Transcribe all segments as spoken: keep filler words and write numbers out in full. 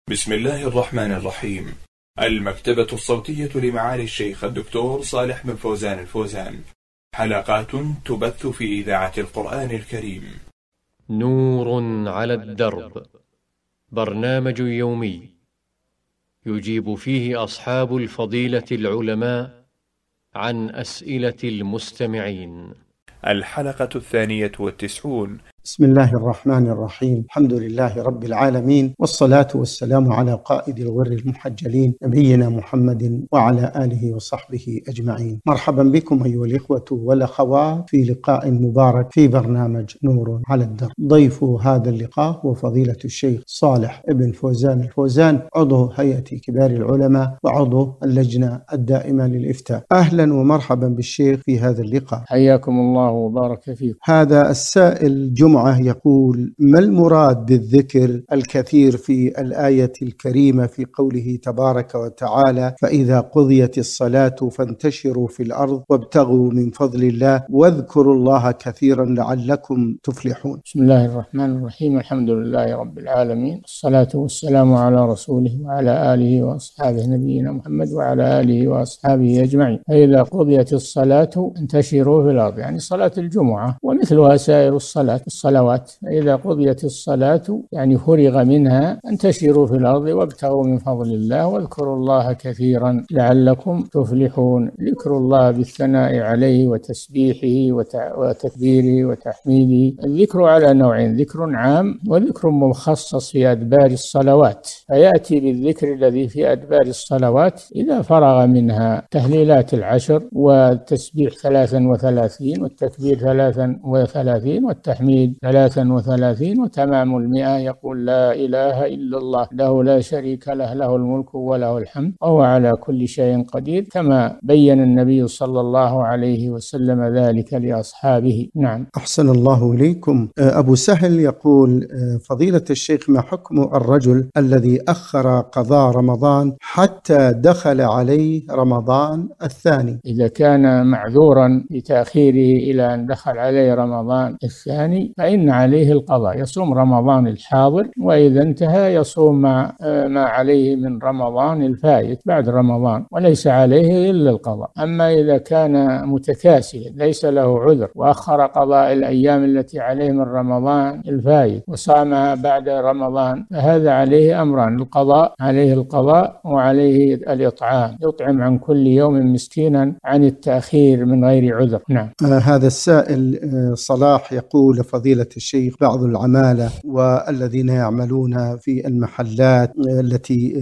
بسم الله الرحمن الرحيم. المكتبة الصوتية لمعالي الشيخ الدكتور صالح بن فوزان الفوزان، حلقات تبث في إذاعة القرآن الكريم. نور على الدرب، برنامج يومي يجيب فيه أصحاب الفضيلة العلماء عن أسئلة المستمعين. الحلقة الثانية والتسعون. بسم الله الرحمن الرحيم. الحمد لله رب العالمين، والصلاة والسلام على قائد الغر المحجلين نبينا محمد وعلى آله وصحبه أجمعين. مرحبا بكم أيها الإخوة والأخوات في لقاء مبارك في برنامج نور على الدرب. ضيف هذا اللقاء هو فضيلة الشيخ صالح بن فوزان الفوزان، عضو هيئة كبار العلماء وعضو اللجنة الدائمة للإفتاء. أهلا ومرحبا بالشيخ في هذا اللقاء. حياكم الله وبارك فيكم. هذا السائل جمعة يقول: ما المراد بالذكر الكثير في الآية الكريمة في قوله تبارك وتعالى: فإذا قضيت الصلاة فانتشروا في الأرض وابتغوا من فضل الله واذكروا الله كثيرا لعلكم تفلحون؟ بسم الله الرحمن الرحيم. الحمد لله رب العالمين، الصلاة والسلام على رسوله وعلى آله وأصحابه نبينا محمد وعلى آله وأصحابه أجمعين. فإذا قضيت الصلاة انتشروا في الأرض، يعني صلاة الجمعة ومثلها سائر الصلاة الصلوات. إذا قضيت الصلاة يعني فرغ منها انتشروا في الأرض وابتغوا من فضل الله واذكروا الله كثيرا لعلكم تفلحون. ذكر الله بالثناء عليه وتسبيحه وتكبيره وتحميده. الذكر على نوعين: ذكر عام وذكر مخصص في أدبار الصلوات. فيأتي بالذكر الذي في أدبار الصلوات إذا فرغ منها: تهليلات العشر والتسبيح ثلاثا وثلاثين والتكبير ثلاثا وثلاثين والتحميد ثلاثا وثلاثين وتمام المئة يقول: لا إله إلا الله له لا شريك له له الملك وله الحمد وهو على كل شيء قدير، كما بين النبي صلى الله عليه وسلم ذلك لأصحابه. نعم. أحسن الله إليكم. أبو سهل يقول: فضيلة الشيخ، ما حكم الرجل الذي أخر قضاء رمضان حتى دخل عليه رمضان الثاني؟ إذا كان معذورا بتأخيره إلى أن دخل عليه رمضان الثاني فإن عليه القضاء، يصوم رمضان الحاضر، وإذا انتهى يصوم ما, ما عليه من رمضان الفائت بعد رمضان، وليس عليه إلا القضاء. أما إذا كان متكاسلا ليس له عذر وأخر قضاء الأيام التي عليه من رمضان الفائت وصامها بعد رمضان، فهذا عليه أمران: القضاء، عليه القضاء، وعليه الإطعام، يطعم عن كل يوم مسكينا عن التأخير من غير عذر. نعم. آه هذا السائل آه صلاح يقول: فضيلة الشيخ، بعض العمالة والذين يعملون في المحلات التي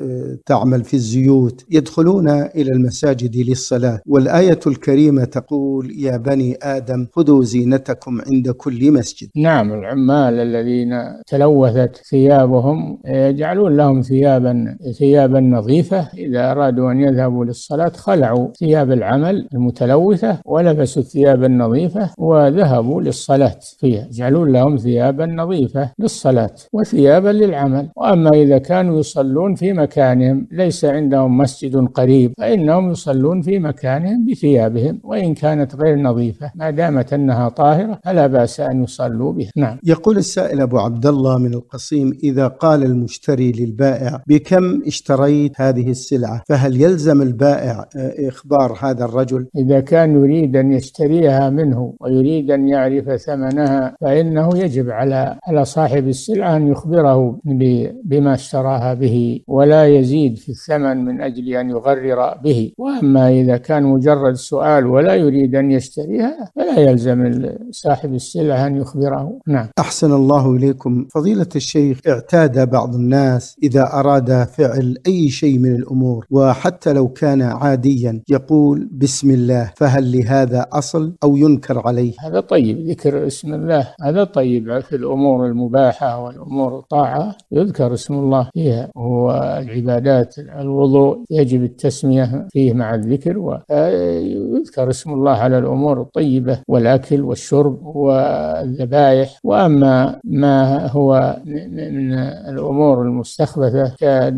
تعمل في الزيوت يدخلون إلى المساجد للصلاة، والآية الكريمة تقول: يا بني آدم خذوا زينتكم عند كل مسجد. نعم. العمال الذين تلوثت ثيابهم يجعلون لهم ثيابا ثيابا نظيفة، إذا أرادوا أن يذهبوا للصلاة خلعوا ثياب العمل المتلوثة ولبسوا الثياب النظيفة وذهبوا للصلاة فيها، يجعلون لهم ثيابا نظيفة للصلاة وثيابا للعمل. وأما إذا كانوا يصلون في مكانهم ليس عندهم مسجد قريب فإنهم يصلون في مكانهم بثيابهم، وإن كانت غير نظيفة ما دامت أنها طاهرة فلا بأس أن يصلوا بها. نعم. يقول السائل أبو عبد الله من القصيم: إذا قال المشتري للبائع: بكم اشتريت هذه السلعة، فهل يلزم البائع إخبار هذا الرجل؟ إذا كان يريد أن يشتريها منه ويريد أن يعرف ثمنها فإنه يجب على على صاحب السلعة أن يخبره بما اشتراها به ولا يزيد في الثمن من أجل أن يغرر به. وأما إذا كان مجرد سؤال ولا يريد أن يشتريها فلا يلزم صاحب السلعة أن يخبره. نعم. أحسن الله إليكم. فضيلة الشيخ، اعتاد بعض الناس إذا أراد فعل أي شيء من الأمور وحتى لو كان عاديا يقول بسم الله، فهل لهذا أصل أو ينكر عليه؟ هذا طيب، ذكر اسم الله هذا طيب. في الأمور المباحة والأمور الطاعة يذكر اسم الله فيها، والعبادات الوضوء يجب التسمية فيه مع الذكر، ويذكر اسم الله على الأمور الطيبة والأكل والشرب والذبائح. وأما ما هو من الأمور المستخبثة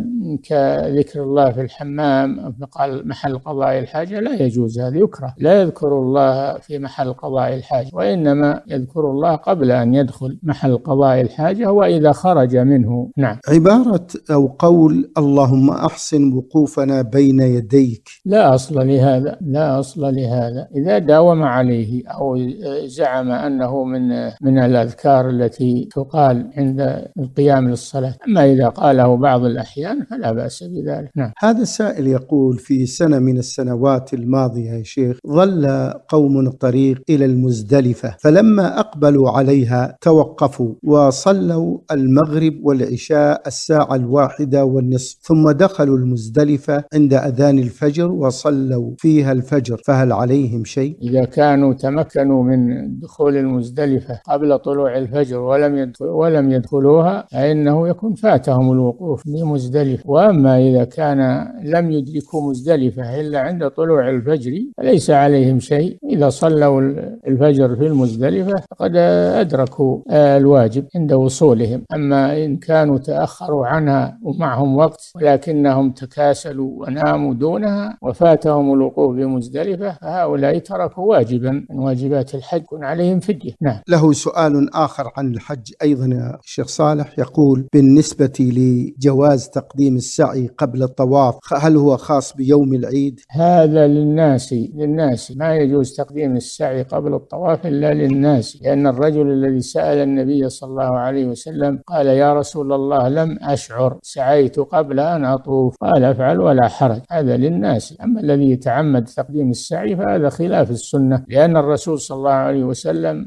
كذكر الله في الحمام في محل قضاء الحاجة لا يجوز، هذا يكره. لا يذكر الله في محل قضاء الحاجة، وإنما يذكر الله الله قبل أن يدخل محل قضاء الحاجة وإذا خرج منه. نعم. عبارة أو قول اللهم أحسن وقوفنا بين يديك لا أصل لهذا، لا أصل لهذا. إذا داوم عليه أو زعم أنه من من الأذكار التي تقال عند القيام للصلاة، أما إذا قاله بعض الأحيان فلا بأس بذلك. نعم. هذا السائل يقول في سنة من السنوات الماضية يا شيخ ظل قوم الطريق إلى المزدلفة، فلما أقبلوا عليها توقفوا وصلوا المغرب والعشاء الساعة الواحدة والنصف، ثم دخلوا المزدلفة عند أذان الفجر وصلوا فيها الفجر، فهل عليهم شيء؟ إذا كانوا تمكنوا من دخول المزدلفة قبل طلوع الفجر ولم يدخل ولم يدخلوها فإنه يكون فاتهم الوقوف بمزدلفة. وأما إذا كان لم يدركوا مزدلفة إلا عند طلوع الفجر فليس عليهم شيء. إذا صلوا الفجر في المزدلفة فقد أدركوا الواجب عند وصولهم. أما إن كانوا تأخروا عنها ومعهم وقت ولكنهم تكاسلوا وناموا دونها وفاتهم الوقوف بمزدلفة فهؤلاء تركوا واجبا من واجبات الحج يكون عليهم فدية. نعم. له سؤال آخر عن الحج أيضا يا شيخ صالح، يقول بالنسبة لجواز تقديم السعي قبل الطواف هل هو خاص بيوم العيد؟ هذا للناس للناس ما يجوز تقديم السعي قبل الطواف إلا للناس، لأن الرجل الذي سأل النبي صلى الله عليه وسلم قال يا رسول الله لم أشعر سعيت قبل أن أطوف، قال افعل ولا حرج. هذا للناس. أما الذي يتعمد تقديم السعي فهذا خلاف السنة، لأن الرسول صلى الله عليه وسلم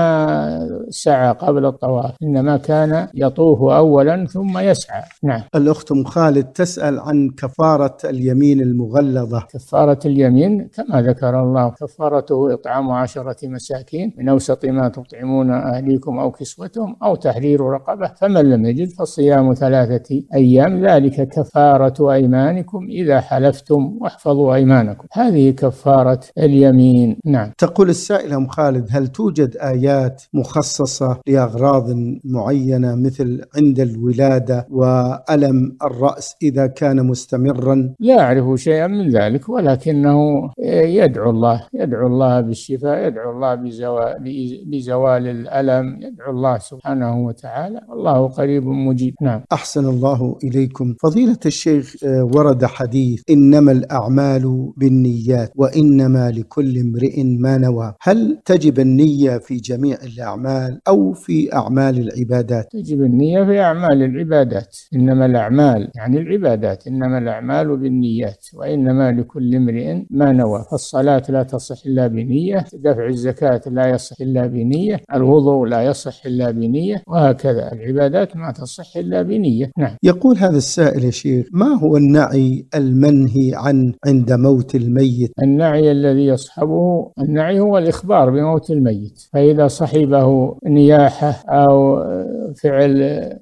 ما سعى قبل الطواف، إنما كان يطوف أولا ثم يسعى. نعم. الأخت أم خالد تسأل عن كفارة اليمين المغلظة. كفارة اليمين كما ذكر الله كفارته إطعام عشرة مساكين من أوسط ما تطعمون أهليكم أو كسوتهم أو تحرير رقبة، فمن لم يجد فصيام ثلاثة أيام ذلك كفارة أيمانكم إذا حلفتم واحفظوا أيمانكم. هذه كفارة اليمين. نعم. تقول السائلة أم خالد هل توجد آيات مخصصة لأغراض معينة مثل عند الولادة وألم الرأس إذا كان مستمرا؟ لا أعرف شيئا من ذلك، ولكنه يدعو الله يدعو الله بالشفاء، يدعو الله بزوال, بزوال الألم، يدعو الله سبحانه وتعالى، الله قريب مجيب. نعم. أحسن الله إليكم. فضيلة الشيخ ورد حديث إنما الأعمال بالنيات وإنما لكل امرئ ما نوى، هل تجب النية في جميع الأعمال أو في أعمال العبادات؟ تجب النية في أعمال العبادات. إنما الأعمال يعني العبادات، إنما الأعمال بالنيات وإنما لكل امرئ ما نوى. فالصلاة لا تصح إلا بنية، دفع الزكاة لا يصح إلا بنية، الوضوء لا يصح إلا بنية، وهكذا العبادات ما تصح إلا بنية. نعم. يقول هذا السائل يا شيخ ما هو النعي المنهي عن عند موت الميت؟ النعي الذي يصحبه النعي هو الإخبار بموت الميت، فإذا صحبه نياحة أو فعل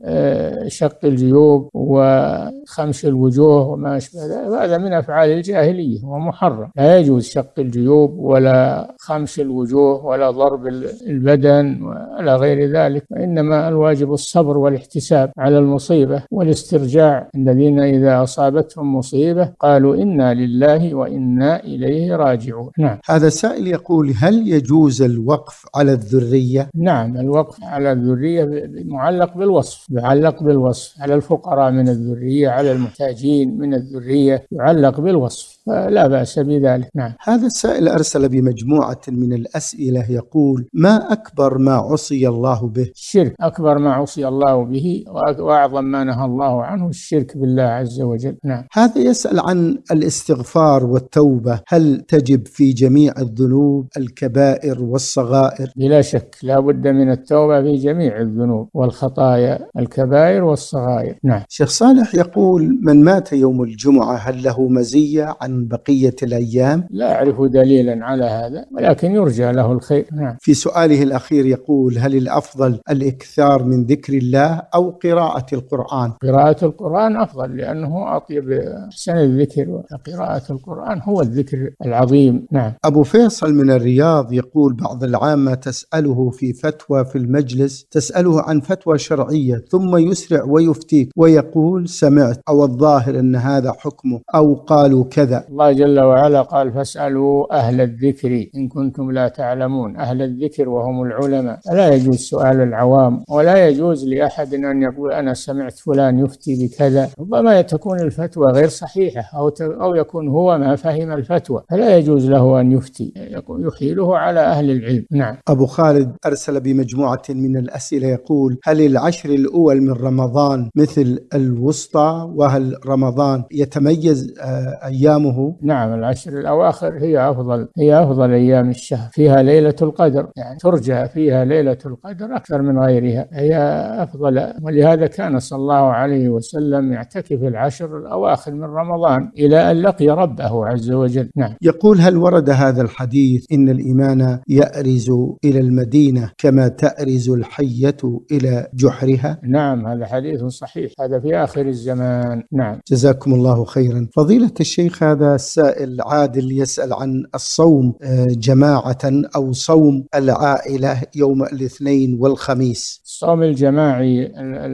شق الجيوب وخمش الوجوه وما أشبه ذلك هذا من أفعال الجاهلية ومحرم. لا يجوز شق الجيوب ولا خمش الوجوه ولا ضرب البدن ولا غير ذلك، وإنما الواجب الصبر والاحتساب على المصيبة والاسترجاع. الذين إذا أصابتهم مصيبة قالوا إنا لله وإنا إليه راجعون. نعم. هذا سائل يقول هل يجوز الوقف على الذرية؟ نعم. الوقف على الذرية معلق بالوصف يعلق بالوصف على الفقراء من الذرية، على المحتاجين من الذرية يعلق بالوصف، فلا بأس بذلك. نعم. هذا السائل أرسل بمجموعة من الأسئلة يقول ما أكبر ما عصي الله به؟ الشرك. أكبر ما عصي الله به وأعظم ما نهى الله عنه الشرك بالله عز وجل. نعم. هذا يسأل عن الاستغفار والتوبة، هل تجب في جميع الذنوب الكبائر والصغائر؟ بلا شك لا بد من التوبة في جميع الذنوب والخطايا الكبائر والصغائر. نعم. شيخ صالح يقول من مات يوم الجمعة هل له مزية عن بقية الأيام؟ لا أعرف دليلا على هذا ولكن يرجى له الخير. نعم. في سؤاله الأخير يقول هل الأفضل الإكثار من ذكر الله أو قراءة القرآن؟ قراءة القرآن أفضل لأنه أطيب أحسن الذكر، وقراءة القرآن هو الذكر العظيم. نعم. أبو فيصل من الرياض يقول بعض العامة تسأله في فتوى في المجلس تسأله عن فتوى شرعية ثم يسرع ويفتيك ويقول سمعت أو الظاهر أن هذا حكمه أو قالوا كذا. الله جل وعلا قال فاسألوا أهل الذكر إن كنتم لا تعلمون. أهل الذكر وهم هم العلماء، فلا يجوز سؤال العوام، ولا يجوز لأحد أن يقول أنا سمعت فلان يفتي بكذا، ربما تكون الفتوى غير صحيحة أو أو يكون هو ما فهم الفتوى، فلا يجوز له أن يفتي، يحيله على أهل العلم. نعم. أبو خالد أرسل بمجموعة من الأسئلة يقول: هل العشر الأول من رمضان مثل الوسطى؟ وهل رمضان يتميز أيامه؟ نعم، العشر الأواخر هي أفضل هي أفضل أيام الشهر، فيها ليلة القدر، يعني ترجى فيها ليلة القدر أكثر من غيرها، هي أفضل. ولهذا كان صلى الله عليه وسلم يعتكف العشر الأواخر من رمضان إلى أن لقي ربه عز وجل. نعم. يقول: هل ورد هذا الحديث إن الإيمان يأرز إلى المدينة كما تأرز الحية إلى جحرها؟ نعم، هذا حديث صحيح، هذا في آخر الزمان. نعم. جزاكم الله خيرا. فضيلة الشيخ، هذا السائل عادل يسأل عن الصوم جماعة أو صوم العائلة يوم الاثنين والخميس. الصوم الجماعي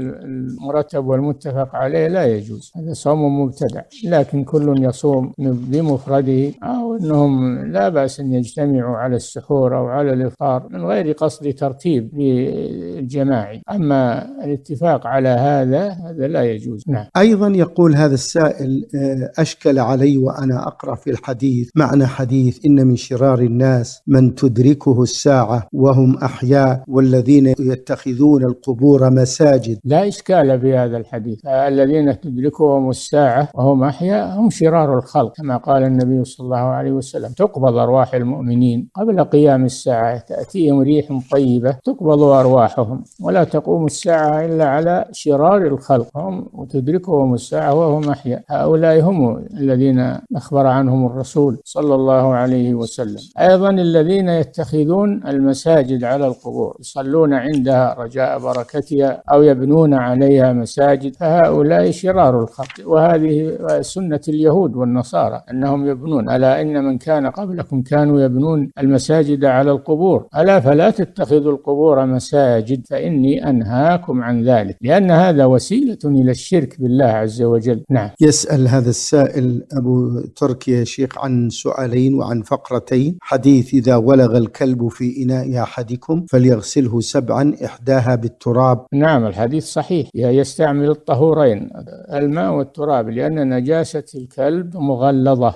المرتب والمتفق عليه لا يجوز، هذا صوم مبتدع، لكن كل يصوم بمفرده، أو أنهم لا بأس أن يجتمعوا على السحور أو على الإفطار من غير قصد ترتيب الجماعي، أما الاتفاق على هذا هذا لا يجوز. نعم. أيضا يقول هذا السائل: أشكل علي وأنا أقرأ في الحديث معنى حديث إن من شرار الناس من تدركه الساعة وهم أحياء والذين يتخذون القبور مساجد. لا إشكال في هذا الحديث، الذين تدركهم الساعة وهم أحياء هم شرار الخلق، كما قال النبي صلى الله عليه وسلم: تقبض أرواح المؤمنين قبل قيام الساعة، تأتيهم ريح طيبة تقبض أرواحهم، ولا تقوم الساعة إلا على شرار الخلق، هم وتدركهم الساعة وهم أحياء، هؤلاء هم الذين أخبر عنهم الرسول صلى الله عليه وسلم. أيضا الذين يتخذون المساجد على القبور، يصلون عندها رجاء بركتها أو يبنون عليها مساجد، فهؤلاء شرار الخلق، وهذه سنة اليهود والنصارى أنهم يبنون، ألا إن من كان قبلكم كانوا يبنون المساجد على القبور، ألا فلا تتخذوا القبور مساجد فإني أنهاكم عن ذلك، لأن هذا وسيلة إلى الشرك بالله عز وجل. نعم. يسأل هذا السائل أبو تركي يا شيخ عن سؤالين وعن فقرتين: حديث إذا ولغ الكلب في إناء أحدكم فليغسله سبعا إحداها بالتراب. نعم، الحديث صحيح، يستعمل الطهورين الماء والتراب، لأن نجاسة الكلب مغلظة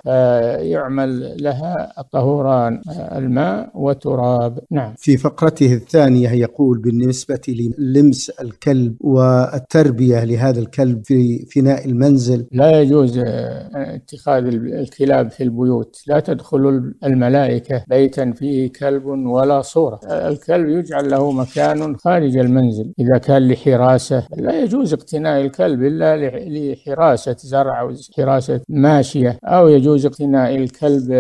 فيعمل لها الطهوران الماء والتراب. نعم. في فقرته الثانية يقول: بالنسبة للمس الكلب والتربية لهذا الكلب في فناء المنزل، لا يجوز اتخاذ الكلاب في البيوت، لا تدخل الملائكة بيتا فيه كلب ولا صورة، الكلب يجعل له مكان خارج المنزل إذا كان لحراسة، لا يجوز اقتناء الكلب إلا لحراسة زرع أو حراسة ماشية، أو يجوز اقتناء الكلب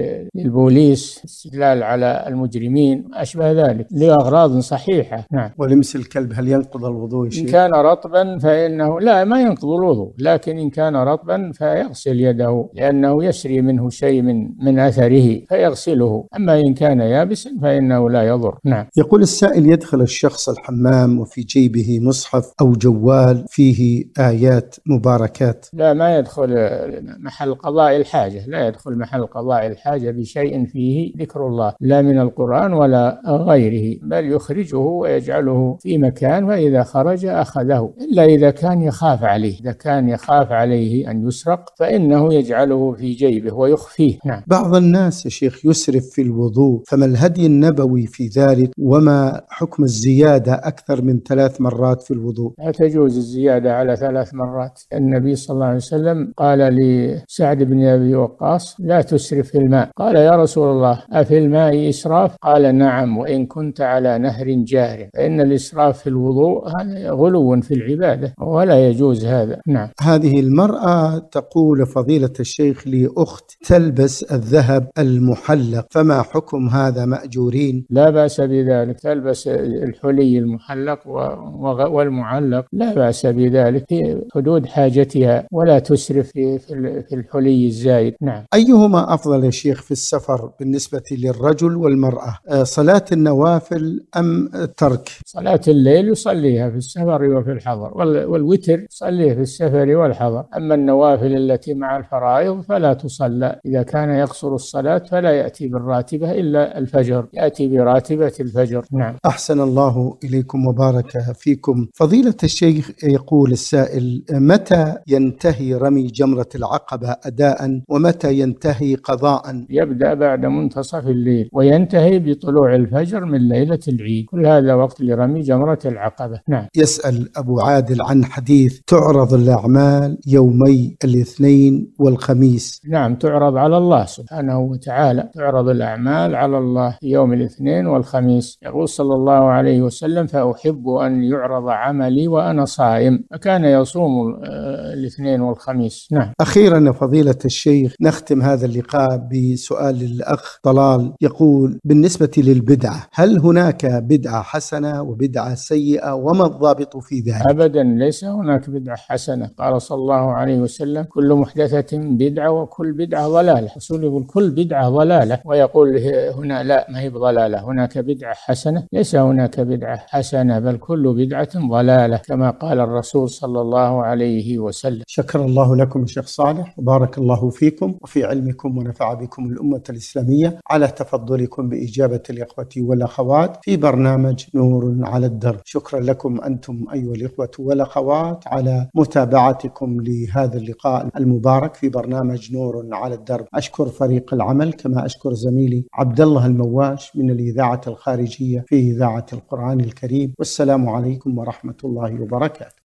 للبوليس استدلال على المجرمين أشبه ذلك لأغراض صحيحة. نعم. ولمس الكلب هل ينقض الوضوء؟ إن كان رطبا فإنه لا ما ينقض الوضوء، لكن إن كان رطبا فيغسل يده لأنه يسري منه شيء من من أثره فيغسله، أما إن كان يابسا فإنه لا يضر. نعم. يقول السائل: يدخل الشخص الحمام وفي جيبه مصحف أو جوال فيه آيات مباركات؟ لا، ما يدخل محل قضاء الحاجة، لا يدخل محل قضاء الحاجة بشيء فيه ذكر الله، لا من القرآن ولا غيره، بل يخرجه ويجعله في مكان، وإذا خرج أخذه، إلا إذا كان يخاف عليه، إذا كان يخاف عليه أن يسرق فإنه يجعله في جيبه ويخفيه. نعم. بعض الناس يا شيخ يسرف في الوضوء، فما الهدي النبوي في ذلك؟ وما حكم الزيادة أكثر من ثلاث مرات في الوضوء؟ لا تجوز الزيادة على ثلاث مرات، النبي صلى الله عليه وسلم قال لسعد بن أبي وقاص: لا تسرف في الماء. قال: يا رسول الله أفي الماء إسراف؟ قال: نعم، وإن كنت على نهر جار، فإن الإسراف في الوضوء هذا غلو في العبادة ولا يجوز هذا. نعم. هذه المرأة تقول: فضيلة الشيخ لي أخت تلبس الذهب المحلق، فما حكم هذا؟ مأجورين؟ لا بأس بذلك، تلبس الحلي المحلق والمعلق لا بأس بذلك في حدود حاجتها، ولا تسرف في الحلي الزايد. نعم. أيهما أيهما أفضل يا شيخ في السفر بالنسبة للرجل والمرأة، صلاة النوافل أم الترك؟ صلاة الليل يصليها في السفر وفي الحضر، والوتر يصليه في السفر والحضر. أما النوافل التي مع الفرائض فلا تصلى. إذا كان يقصر الصلاة فلا يأتي بالراتبة إلا الفجر، يأتي براتبة الفجر. نعم. أحسن الله إليكم وبارك فيكم. فضيلة الشيخ، يقول السائل: متى ينتهي رمي جمرة العقبة أداء ومتى ينتهي قضاء؟ يبدأ بعد منتصف الليل وينتهي بطلوع الفجر من ليلة العيد، كل هذا وقت لرمي جمرة العقبة. نعم. يسأل أبو عادل عن حديث تعرض الأعمال يومي الاثنين والخميس. نعم، تعرض على الله سبحانه وتعالى، تعرض الأعمال على الله يوم الاثنين والخميس. يقول صلى الله عليه وسلم: فأحب أن يعرض عملي وأنا صائم، فكان يصوم الاثنين والخميس. نعم. أخيرا فضيلة الشيخ، نختم هذا اللقاء بسؤال الأخ طلال، يقول: بالنسبة للبدعة، هل هناك بدعة حسنة وبدعة سيئة، وما الضابط في ذلك؟ أبدا، ليس هناك بدعة حسنة. قال صلى الله عليه وسلم: كل محدثة بدعة وكل بدعة ضلالة. الرسول يقول كل بدعة ضلالة، ويقول هنا لا، ما هي بضلالة، هناك بدعة حسنة. ليس هناك بدعة حسنة، بل كل بدعة ضلالة كما قال الرسول صلى الله عليه وسلم. شكر الله لكم الشيخ صالح، وبارك الله فيكم وفي علمكم، ونفع بكم الأمة الإسلامية على تفضلكم بإجابة الإخوة والأخوات في برنامج نور على الدرب. شكرا لكم أنتم أيها الإخوة والأخوات على متابعتكم لهذا اللقاء المبارك في برنامج نور على الدرب. أشكر فريق العمل، كما أشكر زميلي عبد الله المواش من الإذاعة الخارجية في إذاعة القرآن الكريم. والسلام عليكم ورحمة الله وبركاته.